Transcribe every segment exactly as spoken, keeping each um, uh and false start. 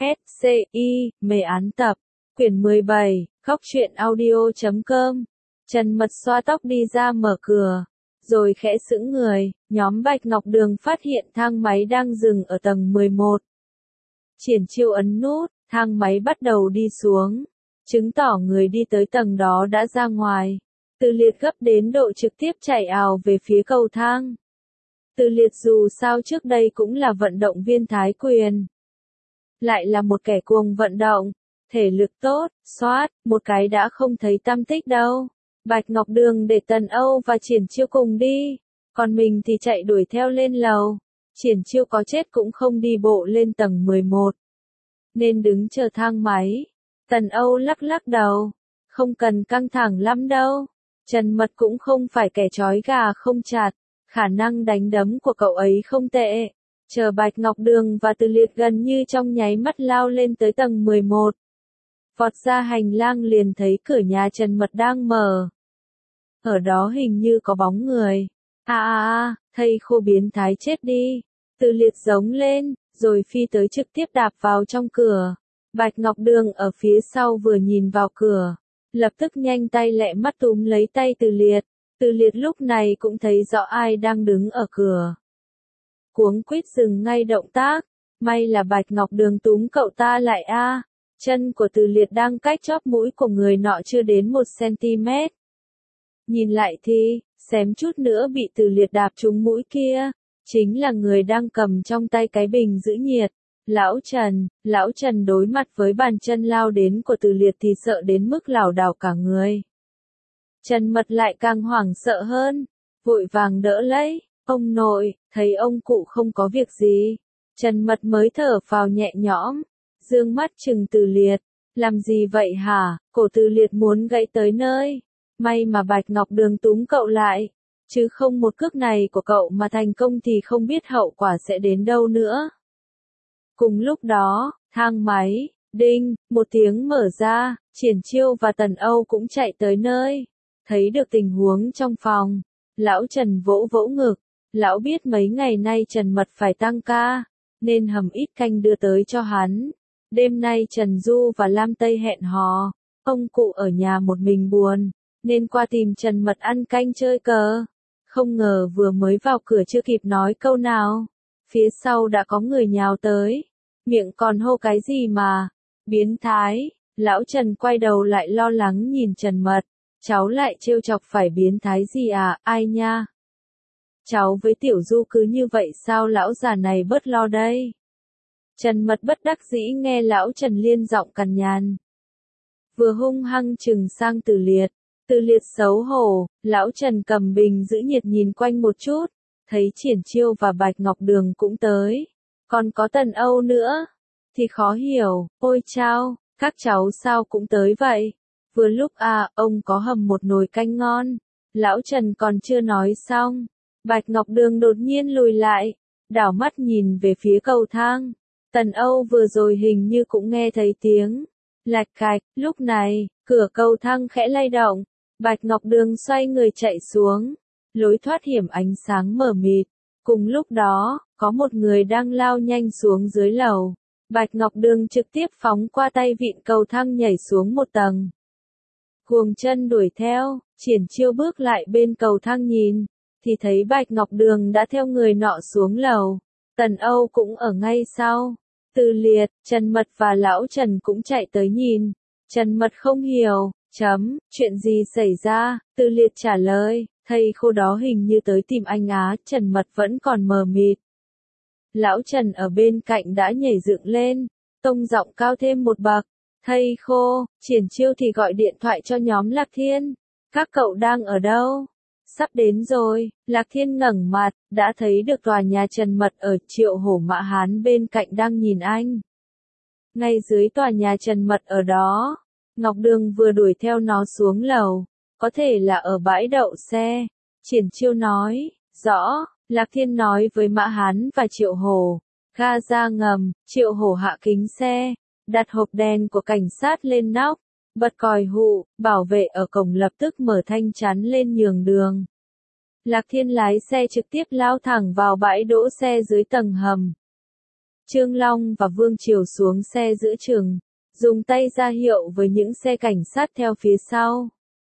ét xê i, mê án tập, quyển mười bảy, khóc chuyện audio chấm com. Trần Mật xoa tóc đi ra mở cửa, rồi khẽ sững người, nhóm Bạch Ngọc Đường phát hiện thang máy đang dừng ở tầng mười một. Triển Chiêu ấn nút, thang máy bắt đầu đi xuống, chứng tỏ người đi tới tầng đó đã ra ngoài. Từ Liệt gấp đến độ trực tiếp chạy ào về phía cầu thang. Từ Liệt dù sao trước đây cũng là vận động viên Thái Quyền. Lại là một kẻ cuồng vận động, thể lực tốt, xoát, một cái đã không thấy tăm tích đâu. Bạch Ngọc Đường để Tần Âu và Triển Chiêu cùng đi, còn mình thì chạy đuổi theo lên lầu. Triển Chiêu có chết cũng không đi bộ lên tầng mười một, nên đứng chờ thang máy. Tần Âu lắc lắc đầu, không cần căng thẳng lắm đâu. Trần Mật cũng không phải kẻ trói gà không chặt, khả năng đánh đấm của cậu ấy không tệ. Chờ Bạch Ngọc Đường và Từ Liệt gần như trong nháy mắt lao lên tới tầng mười một. Vọt ra hành lang liền thấy cửa nhà Trần Mật đang mở. Ở đó hình như có bóng người. À à à, thầy khô biến thái chết đi. Từ Liệt giống lên, rồi phi tới trực tiếp đạp vào trong cửa. Bạch Ngọc Đường ở phía sau vừa nhìn vào cửa, lập tức nhanh tay lẹ mắt túm lấy tay Từ Liệt. Từ Liệt lúc này cũng thấy rõ ai đang đứng ở cửa. Cuống quýt dừng ngay động tác, may là Bạch Ngọc Đường túm cậu ta lại a. À. Chân của Từ Liệt đang cách chóp mũi của người nọ chưa đến một xăng-ti-mét. Nhìn lại thì, xém chút nữa bị Từ Liệt đạp trúng mũi kia, chính là người đang cầm trong tay cái bình giữ nhiệt. Lão Trần, Lão Trần đối mặt với bàn chân lao đến của Từ Liệt thì sợ đến mức lảo đảo cả người. Trần Mật lại càng hoảng sợ hơn, vội vàng đỡ lấy. Ông nội, thấy ông cụ không có việc gì. Trần Mật mới thở phào nhẹ nhõm, dương mắt chừng Từ Liệt. Làm gì vậy hả? Cổ Từ Liệt muốn gãy tới nơi. May mà Bạch Ngọc Đường túm cậu lại, chứ không một cước này của cậu mà thành công thì không biết hậu quả sẽ đến đâu nữa. Cùng lúc đó, thang máy, đinh, một tiếng mở ra, Triển Chiêu và Tần Âu cũng chạy tới nơi. Thấy được tình huống trong phòng, Lão Trần vỗ vỗ ngực. Lão biết mấy ngày nay Trần Mật phải tăng ca, nên hầm ít canh đưa tới cho hắn. Đêm nay Trần Du và Lam Tây hẹn hò, ông cụ ở nhà một mình buồn, nên qua tìm Trần Mật ăn canh chơi cờ. Không ngờ vừa mới vào cửa chưa kịp nói câu nào, phía sau đã có người nhào tới, miệng còn hô cái gì mà, biến thái. Lão Trần quay đầu lại lo lắng nhìn Trần Mật, cháu lại trêu chọc phải biến thái gì à, ai nha? Cháu với Tiểu Du cứ như vậy sao lão già này bớt lo đây? Trần Mật bất đắc dĩ nghe Lão Trần liên giọng cằn nhằn. Vừa hung hăng chừng sang Từ Liệt. Từ Liệt xấu hổ, Lão Trần cầm bình giữ nhiệt nhìn quanh một chút, thấy Triển Chiêu và Bạch Ngọc Đường cũng tới, còn có Tần Âu nữa, thì khó hiểu, ôi chao, các cháu sao cũng tới vậy? Vừa lúc à, ông có hầm một nồi canh ngon. Lão Trần còn chưa nói xong, Bạch Ngọc Đường đột nhiên lùi lại, đảo mắt nhìn về phía cầu thang. Tần Âu vừa rồi hình như cũng nghe thấy tiếng lạch cạch. Lúc này, cửa cầu thang khẽ lay động, Bạch Ngọc Đường xoay người chạy xuống, lối thoát hiểm ánh sáng mờ mịt. Cùng lúc đó, có một người đang lao nhanh xuống dưới lầu. Bạch Ngọc Đường trực tiếp phóng qua tay vịn cầu thang nhảy xuống một tầng. Cuồng chân đuổi theo, Triển Chiêu bước lại bên cầu thang nhìn, thì thấy Bạch Ngọc Đường đã theo người nọ xuống lầu. Tần Âu cũng ở ngay sau. Từ Liệt, Trần Mật và Lão Trần cũng chạy tới nhìn. Trần Mật không hiểu, chấm, chuyện gì xảy ra? Từ Liệt trả lời, thầy khô đó hình như tới tìm anh á. Trần Mật vẫn còn mờ mịt. Lão Trần ở bên cạnh đã nhảy dựng lên, tông giọng cao thêm một bậc. Thầy khô, Triển Chiêu thì gọi điện thoại cho nhóm Lạc Thiên. Các cậu đang ở đâu? Sắp đến rồi. Lạc Thiên ngẩng mặt, đã thấy được tòa nhà Trần Mật ở Triệu Hổ Mã Hán bên cạnh đang nhìn anh. Ngay dưới tòa nhà Trần Mật ở đó, Ngọc Đường vừa đuổi theo nó xuống lầu, có thể là ở bãi đậu xe. Triển Chiêu nói, rõ. Lạc Thiên nói với Mã Hán và Triệu Hổ. Ga ra ngầm, Triệu Hổ hạ kính xe, đặt hộp đèn của cảnh sát lên nóc, bật còi hụ, bảo vệ ở cổng lập tức mở thanh chắn lên nhường đường. Lạc Thiên lái xe trực tiếp lao thẳng vào bãi đỗ xe dưới tầng hầm. Trương Long và Vương Triều xuống xe giữa chừng, dùng tay ra hiệu với những xe cảnh sát theo phía sau.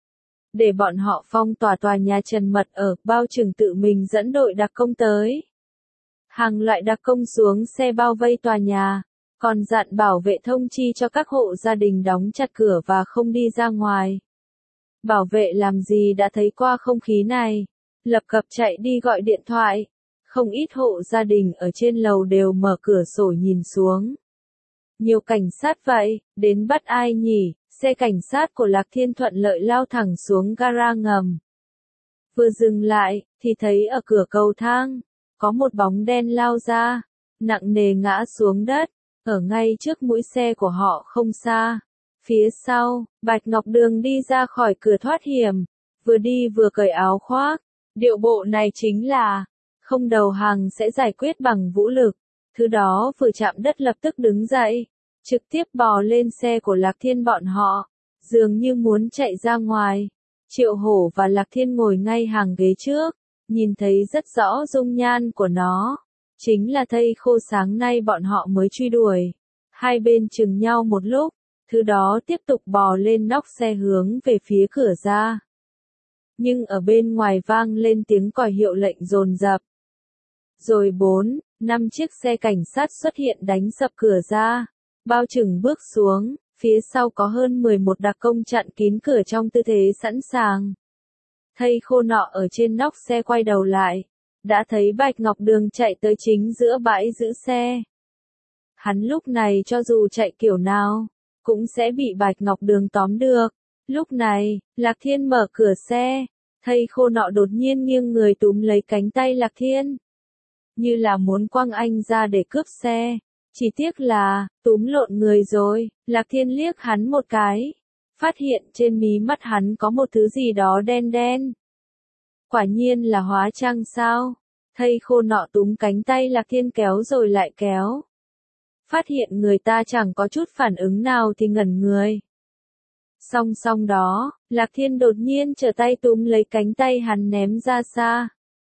Để bọn họ phong tỏa tòa nhà Trần Mật ở, bao chừng tự mình dẫn đội đặc công tới. Hàng loại đặc công xuống xe bao vây tòa nhà, còn dặn bảo vệ thông chi cho các hộ gia đình đóng chặt cửa và không đi ra ngoài. Bảo vệ làm gì đã thấy qua không khí này, lập cập chạy đi gọi điện thoại. Không ít hộ gia đình ở trên lầu đều mở cửa sổ nhìn xuống. Nhiều cảnh sát vậy, đến bắt ai nhỉ? Xe cảnh sát của Lạc Thiên thuận lợi lao thẳng xuống gara ngầm. Vừa dừng lại, thì thấy ở cửa cầu thang, có một bóng đen lao ra, nặng nề ngã xuống đất, ở ngay trước mũi xe của họ không xa. Phía sau, Bạch Ngọc Đường đi ra khỏi cửa thoát hiểm, vừa đi vừa cởi áo khoác. Điệu bộ này chính là, không đầu hàng sẽ giải quyết bằng vũ lực. Thứ đó vừa chạm đất lập tức đứng dậy, trực tiếp bò lên xe của Lạc Thiên bọn họ, dường như muốn chạy ra ngoài. Triệu Hổ và Lạc Thiên ngồi ngay hàng ghế trước, nhìn thấy rất rõ dung nhan của nó. Chính là thây khô sáng nay bọn họ mới truy đuổi. Hai bên chừng nhau một lúc, thứ đó tiếp tục bò lên nóc xe hướng về phía cửa ra. Nhưng ở bên ngoài vang lên tiếng còi hiệu lệnh dồn dập. Rồi bốn, năm chiếc xe cảnh sát xuất hiện đánh sập cửa ra. Bao chừng bước xuống, phía sau có hơn mười một đặc công chặn kín cửa trong tư thế sẵn sàng. Thây khô nọ ở trên nóc xe quay đầu lại, đã thấy Bạch Ngọc Đường chạy tới chính giữa bãi giữ xe. Hắn lúc này cho dù chạy kiểu nào, cũng sẽ bị Bạch Ngọc Đường tóm được. Lúc này, Lạc Thiên mở cửa xe, thây khô nọ đột nhiên nghiêng người túm lấy cánh tay Lạc Thiên. Như là muốn quăng anh ra để cướp xe. Chỉ tiếc là, túm lộn người rồi, Lạc Thiên liếc hắn một cái. Phát hiện trên mí mắt hắn có một thứ gì đó đen đen. Quả nhiên là hóa trang sao? Thây khô nọ túm cánh tay Lạc Thiên kéo rồi lại kéo. Phát hiện người ta chẳng có chút phản ứng nào thì ngẩn người. Song song đó, Lạc Thiên đột nhiên trở tay túm lấy cánh tay hắn ném ra xa.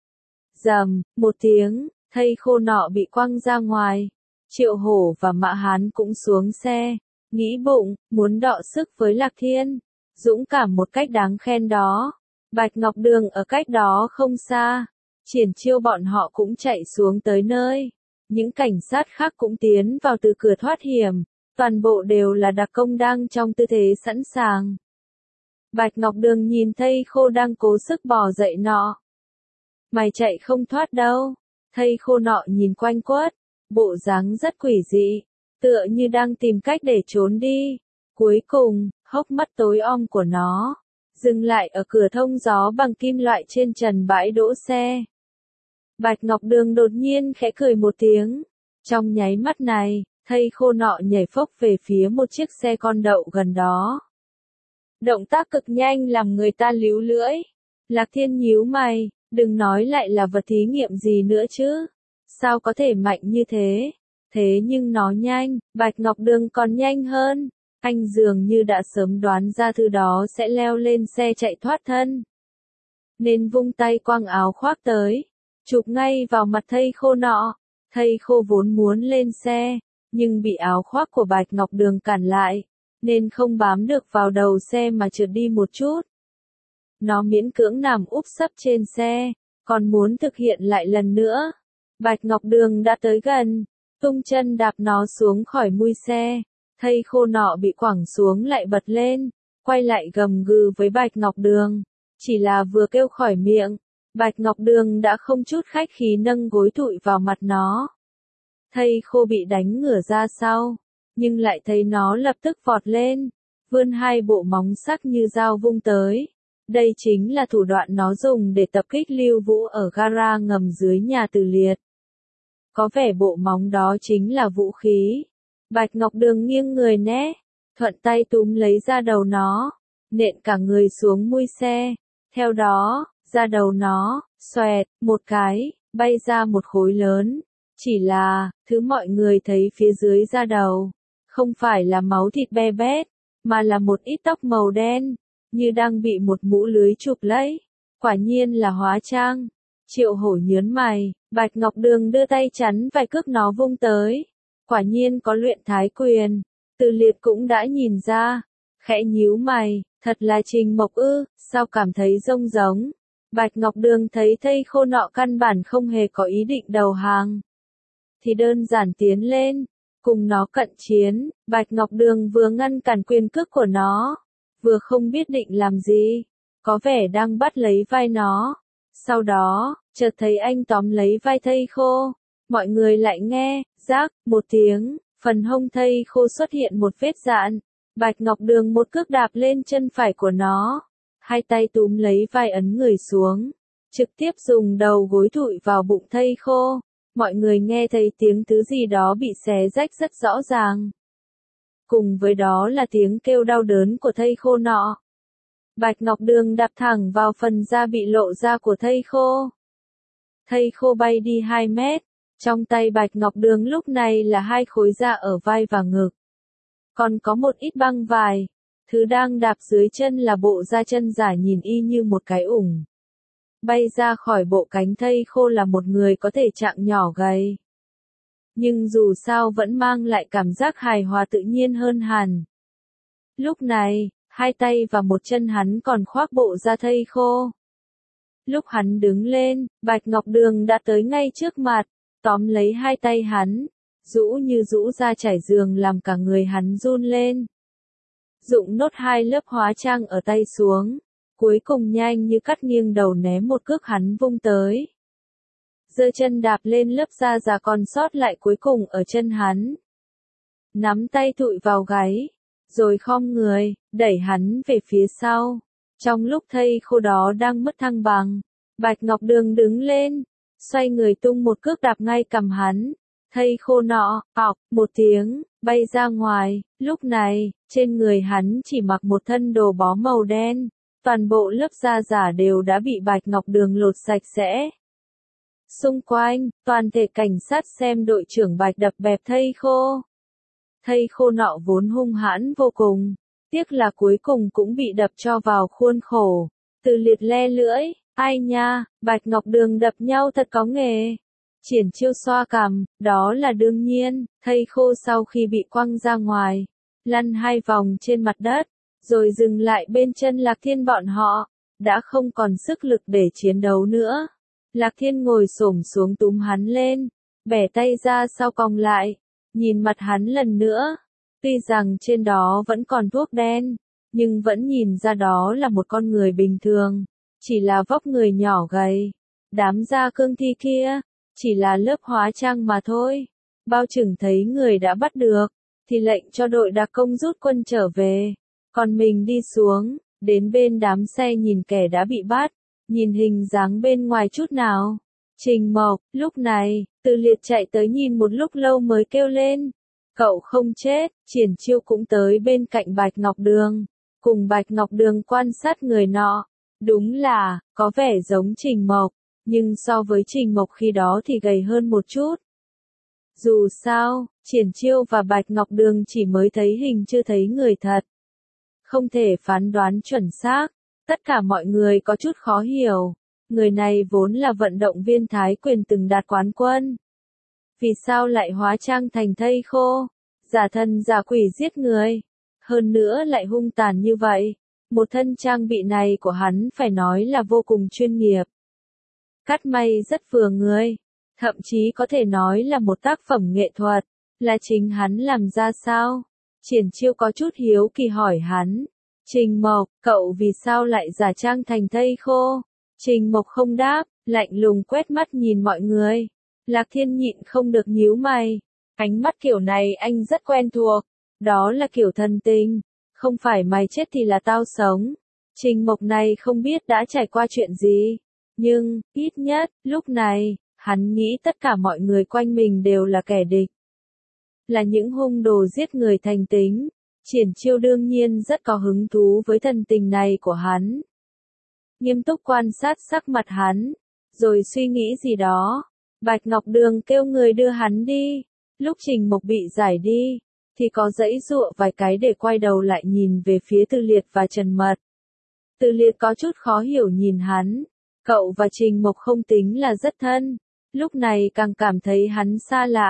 Rầm, một tiếng, thây khô nọ bị quăng ra ngoài. Triệu Hổ và Mã Hán cũng xuống xe, nghĩ bụng, muốn đọ sức với Lạc Thiên. Dũng cảm một cách đáng khen đó. Bạch Ngọc Đường ở cách đó không xa. Triển Chiêu bọn họ cũng chạy xuống tới nơi. Những cảnh sát khác cũng tiến vào từ cửa thoát hiểm. Toàn bộ đều là đặc công đang trong tư thế sẵn sàng. Bạch Ngọc Đường nhìn thây khô đang cố sức bò dậy nọ. Mày chạy không thoát đâu. Thây khô nọ nhìn quanh quất. Bộ dáng rất quỷ dị. Tựa như đang tìm cách để trốn đi. Cuối cùng, hốc mắt tối om của nó dừng lại ở cửa thông gió bằng kim loại trên trần bãi đỗ xe. Bạch Ngọc Đường đột nhiên khẽ cười một tiếng. Trong nháy mắt này, thây khô nọ nhảy phốc về phía một chiếc xe con đậu gần đó. Động tác cực nhanh làm người ta líu lưỡi. Lạc Thiên nhíu mày, đừng nói lại là vật thí nghiệm gì nữa chứ. Sao có thể mạnh như thế? Thế nhưng nó nhanh, Bạch Ngọc Đường còn nhanh hơn. Anh dường như đã sớm đoán ra thứ đó sẽ leo lên xe chạy thoát thân. Nên vung tay quăng áo khoác tới, chụp ngay vào mặt thây khô nọ. Thây khô vốn muốn lên xe, nhưng bị áo khoác của Bạch Ngọc Đường cản lại, nên không bám được vào đầu xe mà trượt đi một chút. Nó miễn cưỡng nằm úp sấp trên xe, còn muốn thực hiện lại lần nữa. Bạch Ngọc Đường đã tới gần, tung chân đạp nó xuống khỏi mui xe. Thây khô nọ bị quẳng xuống lại bật lên, quay lại gầm gừ với Bạch Ngọc Đường. Chỉ là vừa kêu khỏi miệng, Bạch Ngọc Đường đã không chút khách khí nâng gối tụi vào mặt nó. Thây khô bị đánh ngửa ra sau, nhưng lại thấy nó lập tức vọt lên, vươn hai bộ móng sắc như dao vung tới. Đây chính là thủ đoạn nó dùng để tập kích Lưu Vũ ở gara ngầm dưới nhà Từ Liệt. Có vẻ bộ móng đó chính là vũ khí. Bạch Ngọc Đường nghiêng người né, thuận tay túm lấy da đầu nó, nện cả người xuống mui xe. Theo đó, da đầu nó, xoẹt, một cái, bay ra một khối lớn. Chỉ là, thứ mọi người thấy phía dưới da đầu, không phải là máu thịt be bét, mà là một ít tóc màu đen, như đang bị một mũ lưới chụp lấy. Quả nhiên là hóa trang. Triệu Hổ nhớn mày, Bạch Ngọc Đường đưa tay chắn vài cước nó vung tới. Quả nhiên có luyện thái quyền. Từ Liệt cũng đã nhìn ra. Khẽ nhíu mày, thật là Trình Mộc ư, sao cảm thấy rông giống. Bạch Ngọc Đường thấy thây khô nọ căn bản không hề có ý định đầu hàng. Thì đơn giản tiến lên, cùng nó cận chiến, Bạch Ngọc Đường vừa ngăn cản quyền cước của nó, vừa không biết định làm gì, có vẻ đang bắt lấy vai nó. Sau đó, chợt thấy anh tóm lấy vai thây khô, mọi người lại nghe, rác, một tiếng, phần hông thây khô xuất hiện một vết dạn. Bạch Ngọc Đường một cước đạp lên chân phải của nó, hai tay túm lấy vai ấn người xuống, trực tiếp dùng đầu gối thụi vào bụng thây khô. Mọi người nghe thấy tiếng thứ gì đó bị xé rách rất rõ ràng. Cùng với đó là tiếng kêu đau đớn của thây khô nọ. Bạch Ngọc Đường đạp thẳng vào phần da bị lộ ra của thây khô. Thây khô bay đi hai mét, trong tay Bạch Ngọc Đường lúc này là hai khối da ở vai và ngực. Còn có một ít băng vải, thứ đang đạp dưới chân là bộ da chân giả nhìn y như một cái ủng. Bay ra khỏi bộ cánh thây khô là một người có thể trạng nhỏ gầy. Nhưng dù sao vẫn mang lại cảm giác hài hòa tự nhiên hơn hẳn. Lúc này, hai tay và một chân hắn còn khoác bộ da thây khô. Lúc hắn đứng lên, Bạch Ngọc Đường đã tới ngay trước mặt, tóm lấy hai tay hắn, rũ như rũ ra trải giường làm cả người hắn run lên. Dụng nốt hai lớp hóa trang ở tay xuống, cuối cùng nhanh như cắt nghiêng đầu ném một cước hắn vung tới. Giơ chân đạp lên lớp da già còn sót lại cuối cùng ở chân hắn. Nắm tay thụi vào gáy, rồi khom người, đẩy hắn về phía sau. Trong lúc thây khô đó đang mất thăng bằng, Bạch Ngọc Đường đứng lên, xoay người tung một cước đạp ngay cằm hắn. Thây khô nọ, ọc, một tiếng, bay ra ngoài. Lúc này, trên người hắn chỉ mặc một thân đồ bó màu đen. Toàn bộ lớp da giả đều đã bị Bạch Ngọc Đường lột sạch sẽ. Xung quanh, toàn thể cảnh sát xem đội trưởng Bạch đập bẹp thây khô. Thây khô nọ vốn hung hãn vô cùng, tiếc là cuối cùng cũng bị đập cho vào khuôn khổ. Từ Liệt le lưỡi, ai nha, Bạch Ngọc Đường đập nhau thật có nghề. Triển Chiêu xoa cằm, đó là đương nhiên. Thây khô sau khi bị quăng ra ngoài, lăn hai vòng trên mặt đất, rồi dừng lại bên chân Lạc Thiên bọn họ, đã không còn sức lực để chiến đấu nữa. Lạc Thiên ngồi xổm xuống túm hắn lên, bẻ tay ra sau còng lại, nhìn mặt hắn lần nữa. Tuy rằng trên đó vẫn còn thuốc đen, nhưng vẫn nhìn ra đó là một con người bình thường, chỉ là vóc người nhỏ gầy. Đám da cương thi kia, chỉ là lớp hóa trang mà thôi. Bao chừng thấy người đã bắt được, thì lệnh cho đội đặc công rút quân trở về. Còn mình đi xuống, đến bên đám xe nhìn kẻ đã bị bắt, nhìn hình dáng bên ngoài chút nào. Trình Mộc, lúc này, Từ Liệt chạy tới nhìn một lúc lâu mới kêu lên. Cậu không chết. Triển Chiêu cũng tới bên cạnh Bạch Ngọc Đường, cùng Bạch Ngọc Đường quan sát người nọ. Đúng là, có vẻ giống Trình Mộc, nhưng so với Trình Mộc khi đó thì gầy hơn một chút. Dù sao, Triển Chiêu và Bạch Ngọc Đường chỉ mới thấy hình chưa thấy người thật. Không thể phán đoán chuẩn xác, tất cả mọi người có chút khó hiểu. Người này vốn là vận động viên Thái Quyền từng đạt quán quân. Vì sao lại hóa trang thành thây khô, giả thần giả quỷ giết người, hơn nữa lại hung tàn như vậy. Một thân trang bị này của hắn phải nói là vô cùng chuyên nghiệp. Cắt may rất vừa người, thậm chí có thể nói là một tác phẩm nghệ thuật, là chính hắn làm ra sao? Triển Chiêu có chút hiếu kỳ hỏi hắn. Trình Mộc, cậu vì sao lại giả trang thành thây khô? Trình Mộc không đáp, lạnh lùng quét mắt nhìn mọi người. Lạc Thiên nhịn không được nhíu mày. Ánh mắt kiểu này anh rất quen thuộc. Đó là kiểu thần tình. Không phải mày chết thì là tao sống. Trình Mộc này không biết đã trải qua chuyện gì. Nhưng, ít nhất, lúc này, hắn nghĩ tất cả mọi người quanh mình đều là kẻ địch. Là những hung đồ giết người thành tính. Triển Chiêu đương nhiên rất có hứng thú với thần tình này của hắn. Nghiêm túc quan sát sắc mặt hắn, rồi suy nghĩ gì đó. Bạch Ngọc Đường kêu người đưa hắn đi. Lúc Trình Mộc bị giải đi, thì có giãy giụa vài cái để quay đầu lại nhìn về phía Từ Liệt và Trần Mật. Từ Liệt có chút khó hiểu nhìn hắn. Cậu và Trình Mộc không tính là rất thân, lúc này càng cảm thấy hắn xa lạ.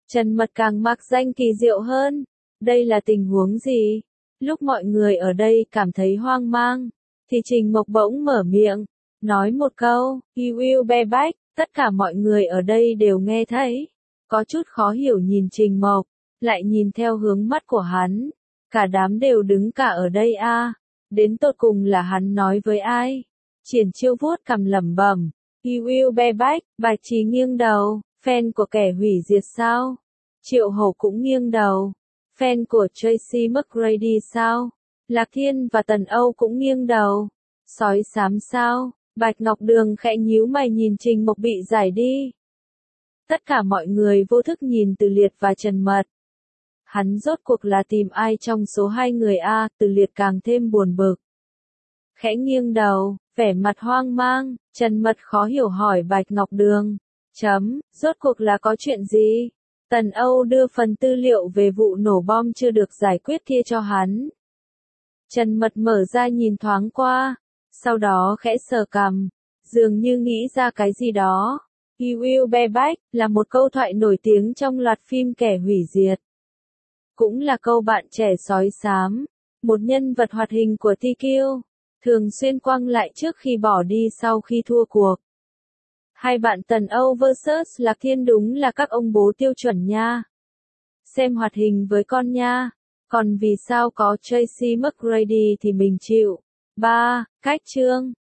Trần Mật càng mặc danh kỳ diệu hơn. Đây là tình huống gì? Lúc mọi người ở đây cảm thấy hoang mang, thì Trình Mộc bỗng mở miệng, nói một câu, "You will be back", tất cả mọi người ở đây đều nghe thấy. Có chút khó hiểu nhìn Trình Mộc, lại nhìn theo hướng mắt của hắn. Cả đám đều đứng cả ở đây a. À. Đến tột cùng là hắn nói với ai? Triển Chiêu vuốt cằm lẩm bẩm, "You will be back", Bạch Trì nghiêng đầu, "Fan của kẻ hủy diệt sao?" Triệu Hổ cũng nghiêng đầu, "Fan của Tracy McGrady sao?" Lạc Thiên và Tần Âu cũng nghiêng đầu, "Sói xám sao?" Bạch Ngọc Đường khẽ nhíu mày nhìn Trình Mộc bị giải đi. Tất cả mọi người vô thức nhìn Từ Liệt và Trần Mật. Hắn rốt cuộc là tìm ai trong số hai người a? Từ Liệt càng thêm buồn bực. Khẽ nghiêng đầu, vẻ mặt hoang mang, Trần Mật khó hiểu hỏi Bạch Ngọc Đường. Chấm, rốt cuộc là có chuyện gì? Tần Âu đưa phần tư liệu về vụ nổ bom chưa được giải quyết kia cho hắn. Trần Mật mở ra nhìn thoáng qua, sau đó khẽ sờ cằm, dường như nghĩ ra cái gì đó. You will be back là một câu thoại nổi tiếng trong loạt phim Kẻ hủy diệt. Cũng là câu bạn trẻ sói xám, một nhân vật hoạt hình của Ti Kiêu, thường xuyên quăng lại trước khi bỏ đi sau khi thua cuộc. Hai bạn Tần Âu versus Lạc Thiên đúng là các ông bố tiêu chuẩn nha. Xem hoạt hình với con nha. Còn vì sao có Tracy McGrady thì mình chịu. ba. Cách chương